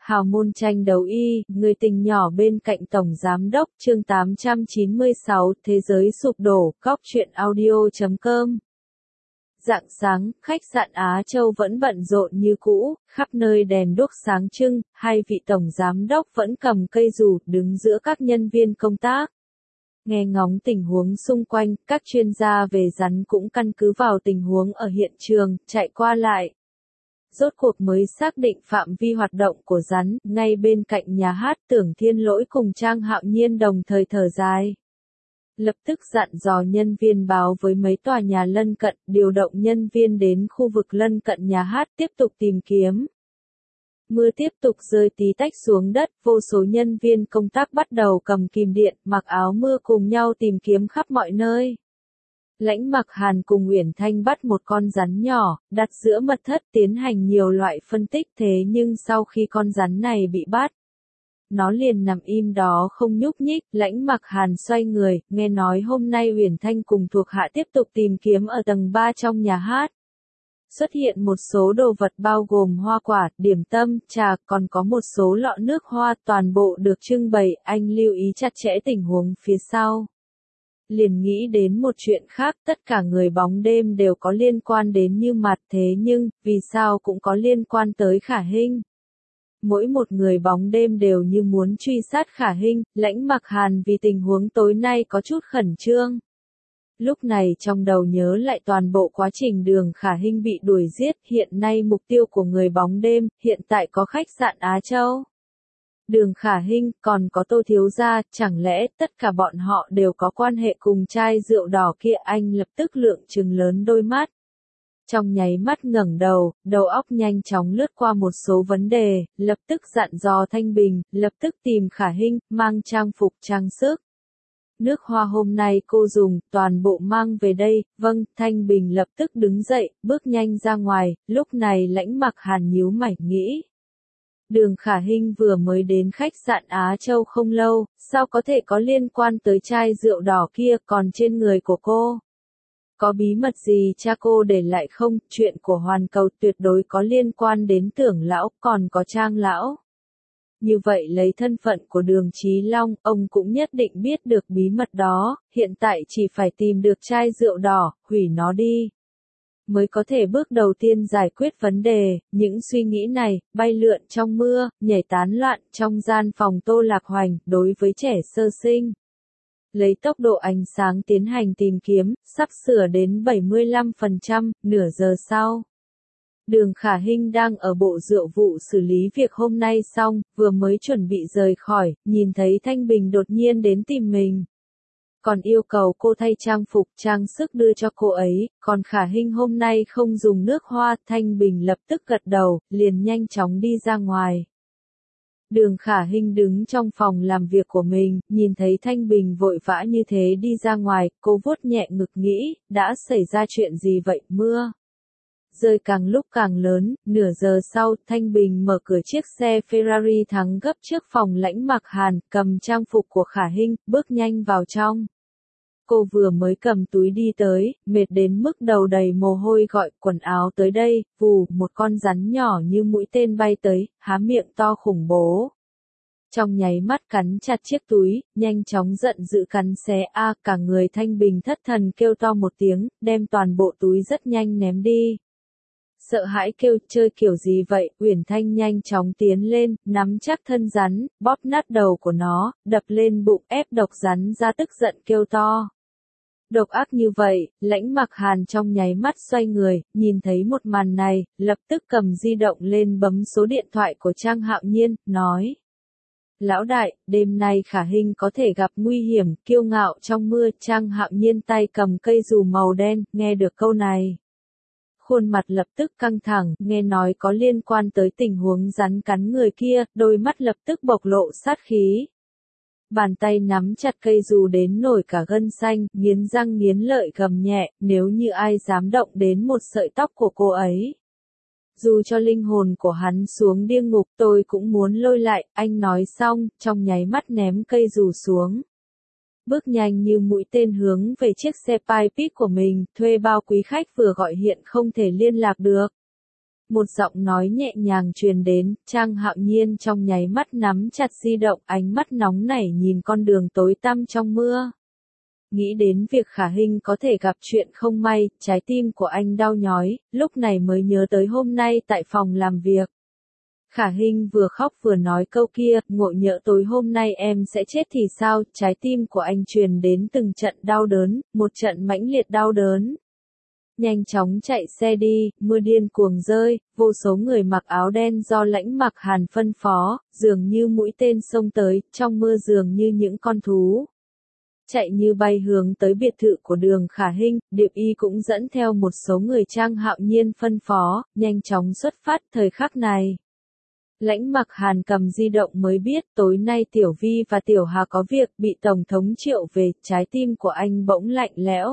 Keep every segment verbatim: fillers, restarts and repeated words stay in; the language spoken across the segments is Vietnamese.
Hào môn tranh đấu y, người tình nhỏ bên cạnh Tổng Giám đốc, chương tám trăm chín mươi sáu, Thế giới sụp đổ, góc truyện audio chấm com. Rạng sáng, khách sạn Á Châu vẫn bận rộn như cũ, khắp nơi đèn đuốc sáng trưng, hai vị Tổng Giám đốc vẫn cầm cây dù, đứng giữa các nhân viên công tác. Nghe ngóng tình huống xung quanh, các chuyên gia về rắn cũng căn cứ vào tình huống ở hiện trường, chạy qua lại. Rốt cuộc mới xác định phạm vi hoạt động của rắn, ngay bên cạnh nhà hát Tưởng Thiên Lỗi cùng Trang Hạo Nhiên đồng thời thở dài. Lập tức dặn dò nhân viên báo với mấy tòa nhà lân cận, điều động nhân viên đến khu vực lân cận nhà hát tiếp tục tìm kiếm. Mưa tiếp tục rơi tí tách xuống đất, vô số nhân viên công tác bắt đầu cầm kìm điện, mặc áo mưa cùng nhau tìm kiếm khắp mọi nơi. Lãnh Mặc Hàn cùng Uyển Thanh bắt một con rắn nhỏ, đặt giữa mật thất tiến hành nhiều loại phân tích, thế nhưng sau khi con rắn này bị bắt, nó liền nằm im đó không nhúc nhích. Lãnh Mặc Hàn xoay người, nghe nói hôm nay Uyển Thanh cùng thuộc hạ tiếp tục tìm kiếm ở tầng ba trong nhà hát. Xuất hiện một số đồ vật bao gồm hoa quả, điểm tâm, trà, còn có một số lọ nước hoa, toàn bộ được trưng bày. Anh lưu ý chặt chẽ tình huống phía sau. Liền nghĩ đến một chuyện khác, tất cả người bóng đêm đều có liên quan đến Như Mạt, thế nhưng, vì sao cũng có liên quan tới Khả Hinh? Mỗi một người bóng đêm đều như muốn truy sát Khả Hinh. Lãnh Mặc Hàn vì tình huống tối nay có chút khẩn trương. Lúc này trong đầu nhớ lại toàn bộ quá trình Đường Khả Hinh bị đuổi giết, hiện nay mục tiêu của người bóng đêm, hiện tại có khách sạn Á Châu. Đường Khả Hinh, còn có Tô thiếu gia, chẳng lẽ tất cả bọn họ đều có quan hệ cùng chai rượu đỏ kia? Anh lập tức lượng trừng lớn đôi mắt. Trong nháy mắt ngẩng đầu, đầu óc nhanh chóng lướt qua một số vấn đề, lập tức dặn dò Thanh Bình, lập tức tìm Khả Hinh, mang trang phục trang sức. Nước hoa hôm nay cô dùng, toàn bộ mang về đây. Vâng. Thanh Bình lập tức đứng dậy, bước nhanh ra ngoài. Lúc này Lãnh Mặc Hàn nhíu mày nghĩ. Đường Khả Hinh vừa mới đến khách sạn Á Châu không lâu, sao có thể có liên quan tới chai rượu đỏ kia? Còn trên người của cô, có bí mật gì cha cô để lại không? Chuyện của Hoàn Cầu tuyệt đối có liên quan đến Tưởng lão, còn có Trang lão. Như vậy lấy thân phận của Đường Chí Long, ông cũng nhất định biết được bí mật đó, hiện tại chỉ phải tìm được chai rượu đỏ, hủy nó đi, mới có thể bước đầu tiên giải quyết vấn đề. Những suy nghĩ này, bay lượn trong mưa, nhảy tán loạn trong gian phòng Tô Lạc Hoành. Đối với trẻ sơ sinh, lấy tốc độ ánh sáng tiến hành tìm kiếm, sắp sửa đến bảy mươi lăm phần trăm, nửa giờ sau. Đường Khả Hinh đang ở bộ rượu vụ xử lý việc hôm nay xong, vừa mới chuẩn bị rời khỏi, nhìn thấy Thanh Bình đột nhiên đến tìm mình. Còn yêu cầu cô thay trang phục, trang sức đưa cho cô ấy, còn Khả Hinh hôm nay không dùng nước hoa. Thanh Bình lập tức gật đầu, liền nhanh chóng đi ra ngoài. Đường Khả Hinh đứng trong phòng làm việc của mình, nhìn thấy Thanh Bình vội vã như thế đi ra ngoài, cô vuốt nhẹ ngực nghĩ, đã xảy ra chuyện gì vậy? Mưa rơi càng lúc càng lớn. Nửa giờ sau, Thanh Bình mở cửa chiếc xe Ferrari thắng gấp trước phòng Lãnh Mặc Hàn, cầm trang phục của Khả Hinh, bước nhanh vào trong. Cô vừa mới cầm túi đi tới, mệt đến mức đầu đầy mồ hôi gọi quần áo tới đây. Vù, một con rắn nhỏ như mũi tên bay tới, há miệng to khủng bố. Trong nháy mắt cắn chặt chiếc túi, nhanh chóng giận dữ cắn xé. A, cả người Thanh Bình thất thần kêu to một tiếng, đem toàn bộ túi rất nhanh ném đi. Sợ hãi kêu, chơi kiểu gì vậy? Uyển Thanh nhanh chóng tiến lên, nắm chắc thân rắn, bóp nát đầu của nó, đập lên bụng ép độc rắn ra, tức giận kêu to. Độc ác như vậy. Lãnh Mặc Hàn trong nháy mắt xoay người, nhìn thấy một màn này, lập tức cầm di động lên bấm số điện thoại của Trang Hạo Nhiên, nói. Lão đại, đêm nay Khả Hinh có thể gặp nguy hiểm. Kiêu ngạo trong mưa. Trang Hạo Nhiên tay cầm cây dù màu đen, nghe được câu này, khuôn mặt lập tức căng thẳng, nghe nói có liên quan tới tình huống rắn cắn người kia, đôi mắt lập tức bộc lộ sát khí. Bàn tay nắm chặt cây dù đến nổi cả gân xanh, nghiến răng nghiến lợi gầm nhẹ, nếu như ai dám động đến một sợi tóc của cô ấy, dù cho linh hồn của hắn xuống địa ngục tôi cũng muốn lôi lại. Anh nói xong, trong nháy mắt ném cây dù xuống. Bước nhanh như mũi tên hướng về chiếc xe Pilot của mình, thuê bao quý khách vừa gọi hiện không thể liên lạc được. Một giọng nói nhẹ nhàng truyền đến, Trang Hạo Nhiên trong nháy mắt nắm chặt di động, ánh mắt nóng nảy nhìn con đường tối tăm trong mưa. Nghĩ đến việc Khả Hinh có thể gặp chuyện không may, trái tim của anh đau nhói, lúc này mới nhớ tới hôm nay tại phòng làm việc. Khả Hinh vừa khóc vừa nói câu kia, ngộ nhỡ tối hôm nay em sẽ chết thì sao, trái tim của anh truyền đến từng trận đau đớn, một trận mãnh liệt đau đớn. Nhanh chóng chạy xe đi, mưa điên cuồng rơi, vô số người mặc áo đen do Lãnh Mặc Hàn phân phó, dường như mũi tên xông tới, trong mưa dường như những con thú. Chạy như bay hướng tới biệt thự của Đường Khả Hinh, Điệp Y cũng dẫn theo một số người Trang Hạo Nhiên phân phó, nhanh chóng xuất phát thời khắc này. Lãnh Mặc Hàn cầm di động mới biết tối nay Tiểu Vi và Tiểu Hà có việc bị Tổng thống triệu về, trái tim của anh bỗng lạnh lẽo.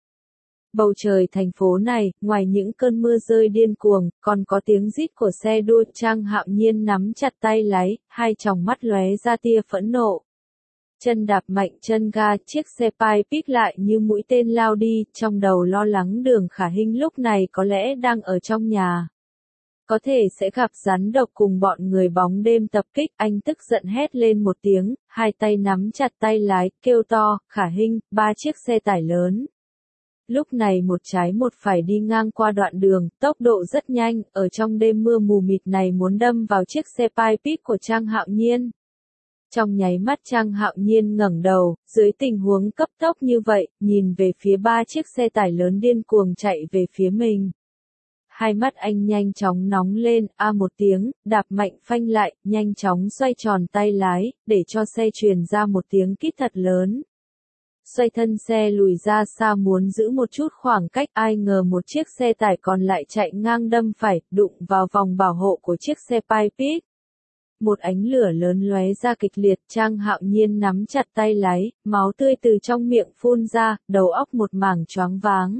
Bầu trời thành phố này, ngoài những cơn mưa rơi điên cuồng, còn có tiếng rít của xe đua. Trang Hạo Nhiên nắm chặt tay lái, hai tròng mắt lóe ra tia phẫn nộ. Chân đạp mạnh chân ga, chiếc xe Pick lại như mũi tên lao đi, trong đầu lo lắng Đường Khả Hinh lúc này có lẽ đang ở trong nhà. Có thể sẽ gặp rắn độc cùng bọn người bóng đêm tập kích, anh tức giận hét lên một tiếng, hai tay nắm chặt tay lái, kêu to, Khả Hinh, ba chiếc xe tải lớn. Lúc này một trái một phải đi ngang qua đoạn đường, tốc độ rất nhanh, ở trong đêm mưa mù mịt này muốn đâm vào chiếc xe Pick của Trang Hạo Nhiên. Trong nháy mắt Trang Hạo Nhiên ngẩng đầu, dưới tình huống cấp tốc như vậy, nhìn về phía ba chiếc xe tải lớn điên cuồng chạy về phía mình. Hai mắt anh nhanh chóng nóng lên, a một tiếng, đạp mạnh phanh lại, nhanh chóng xoay tròn tay lái, để cho xe truyền ra một tiếng kít thật lớn. Xoay thân xe lùi ra xa muốn giữ một chút khoảng cách, ai ngờ một chiếc xe tải còn lại chạy ngang đâm phải, đụng vào vòng bảo hộ của chiếc xe Pick. Một ánh lửa lớn lóe ra kịch liệt, Trang Hạo Nhiên nắm chặt tay lái, máu tươi từ trong miệng phun ra, đầu óc một mảng choáng váng.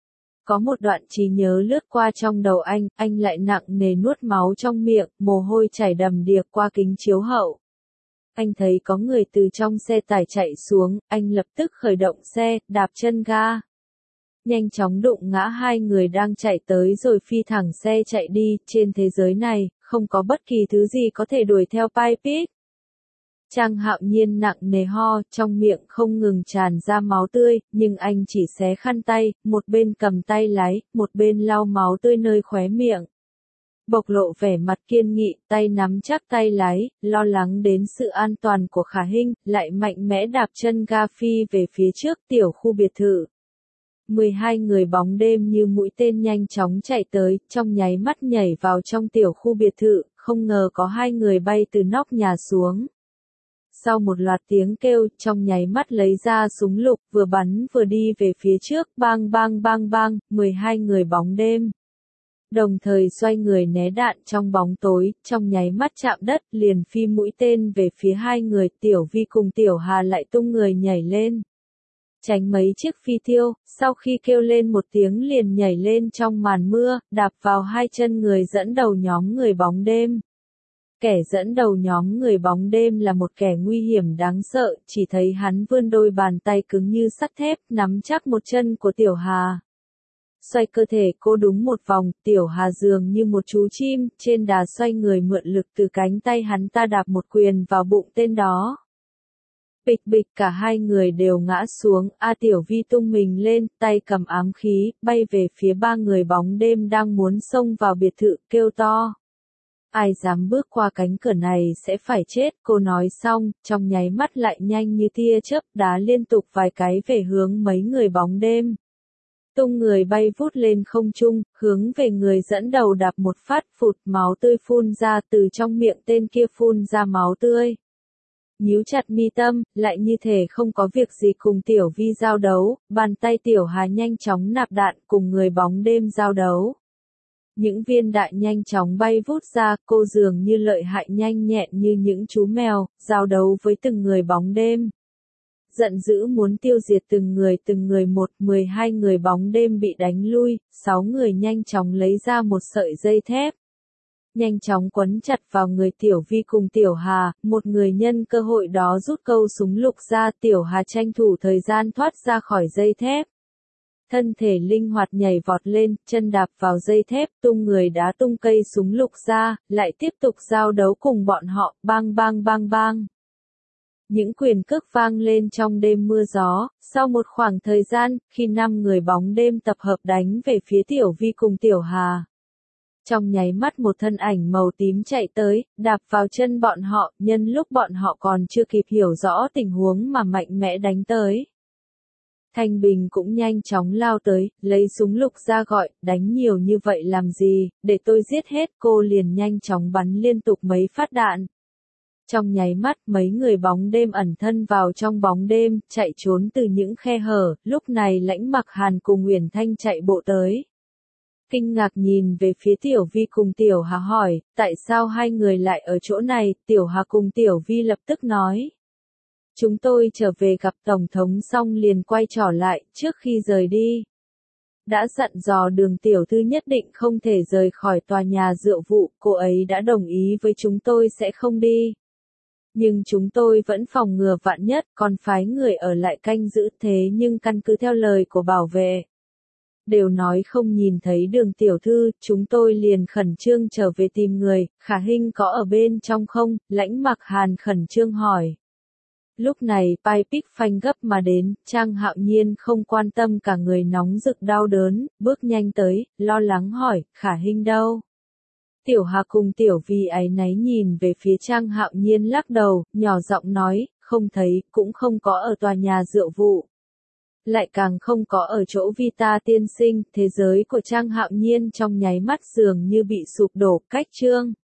Có một đoạn trí nhớ lướt qua trong đầu anh, anh lại nặng nề nuốt máu trong miệng, mồ hôi chảy đầm đìa qua kính chiếu hậu. Anh thấy có người từ trong xe tải chạy xuống, anh lập tức khởi động xe, đạp chân ga. Nhanh chóng đụng ngã hai người đang chạy tới rồi phi thẳng xe chạy đi, trên thế giới này, không có bất kỳ thứ gì có thể đuổi theo Pick. Trang Hạo Nhiên nặng nề ho, trong miệng không ngừng tràn ra máu tươi, nhưng anh chỉ xé khăn tay, một bên cầm tay lái, một bên lau máu tươi nơi khóe miệng. Bộc lộ vẻ mặt kiên nghị, tay nắm chắc tay lái, lo lắng đến sự an toàn của Khả Hinh, lại mạnh mẽ đạp chân ga phi về phía trước tiểu khu biệt thự. mười hai người bóng đêm như mũi tên nhanh chóng chạy tới, trong nháy mắt nhảy vào trong tiểu khu biệt thự, không ngờ có hai người bay từ nóc nhà xuống. Sau một loạt tiếng kêu, trong nháy mắt lấy ra súng lục, vừa bắn vừa đi về phía trước, bang bang bang bang, mười hai người bóng đêm. Đồng thời xoay người né đạn trong bóng tối, trong nháy mắt chạm đất, liền phi mũi tên về phía hai người, Tiểu Vi cùng Tiểu Hà lại tung người nhảy lên. Tránh mấy chiếc phi tiêu, sau khi kêu lên một tiếng liền nhảy lên trong màn mưa, đạp vào hai chân người dẫn đầu nhóm người bóng đêm. Kẻ dẫn đầu nhóm người bóng đêm là một kẻ nguy hiểm đáng sợ, chỉ thấy hắn vươn đôi bàn tay cứng như sắt thép, nắm chắc một chân của Tiểu Hà. Xoay cơ thể cô đúng một vòng, Tiểu Hà dường như một chú chim, trên đà xoay người mượn lực từ cánh tay hắn ta đạp một quyền vào bụng tên đó. Bịch bịch cả hai người đều ngã xuống, A Tiểu Vi tung mình lên, tay cầm ám khí, bay về phía ba người bóng đêm đang muốn xông vào biệt thự, kêu to. Ai dám bước qua cánh cửa này sẽ phải chết, cô nói xong, trong nháy mắt lại nhanh như tia chớp, đá liên tục vài cái về hướng mấy người bóng đêm. Tung người bay vút lên không trung, hướng về người dẫn đầu đạp một phát, phụt, máu tươi phun ra từ trong miệng tên kia phun ra máu tươi. Nhíu chặt mi tâm, lại như thể không có việc gì cùng Tiểu Vi giao đấu, bàn tay Tiểu Hà nhanh chóng nạp đạn cùng người bóng đêm giao đấu. Những viên đạn nhanh chóng bay vút ra, cô dường như lợi hại nhanh nhẹn như những chú mèo, giao đấu với từng người bóng đêm. Giận dữ muốn tiêu diệt từng người từng người một, mười hai người bóng đêm bị đánh lui, sáu người nhanh chóng lấy ra một sợi dây thép. Nhanh chóng quấn chặt vào người Tiểu Vi cùng Tiểu Hà, một người nhân cơ hội đó rút câu súng lục ra, Tiểu Hà tranh thủ thời gian thoát ra khỏi dây thép. Thân thể linh hoạt nhảy vọt lên, chân đạp vào dây thép, tung người đá tung cây súng lục ra, lại tiếp tục giao đấu cùng bọn họ, bang bang bang bang. Những quyền cước vang lên trong đêm mưa gió, sau một khoảng thời gian, khi năm người bóng đêm tập hợp đánh về phía Tiểu Vi cùng Tiểu Hà. Trong nháy mắt một thân ảnh màu tím chạy tới, đạp vào chân bọn họ, nhân lúc bọn họ còn chưa kịp hiểu rõ tình huống mà mạnh mẽ đánh tới. Thanh Bình cũng nhanh chóng lao tới, lấy súng lục ra gọi, đánh nhiều như vậy làm gì, để tôi giết hết. Cô liền nhanh chóng bắn liên tục mấy phát đạn. Trong nháy mắt mấy người bóng đêm ẩn thân vào trong bóng đêm, chạy trốn từ những khe hở, lúc này Lãnh Mặc Hàn cùng Uyển Thanh chạy bộ tới. Kinh ngạc nhìn về phía Tiểu Vi cùng Tiểu Hà hỏi, tại sao hai người lại ở chỗ này, Tiểu Hà cùng Tiểu Vi lập tức nói. Chúng tôi trở về gặp Tổng thống xong liền quay trở lại, trước khi rời đi. Đã dặn dò Đường tiểu thư nhất định không thể rời khỏi tòa nhà rượu vụ, cô ấy đã đồng ý với chúng tôi sẽ không đi. Nhưng chúng tôi vẫn phòng ngừa vạn nhất, còn phái người ở lại canh giữ, thế nhưng căn cứ theo lời của bảo vệ. Đều nói không nhìn thấy Đường tiểu thư, chúng tôi liền khẩn trương trở về tìm người, Khả Hinh có ở bên trong không? Lãnh Mặc Hàn khẩn trương hỏi. Lúc này, Pai Pích phanh gấp mà đến, Trang Hạo Nhiên không quan tâm cả người nóng rực đau đớn, bước nhanh tới, lo lắng hỏi, Khả Hinh đâu? Tiểu Hà cùng Tiểu Vi áy náy nhìn về phía Trang Hạo Nhiên lắc đầu, nhỏ giọng nói, không thấy, cũng không có ở tòa nhà rượu vụ. Lại càng không có ở chỗ Vita tiên sinh, thế giới của Trang Hạo Nhiên trong nháy mắt dường như bị sụp đổ, cách chương.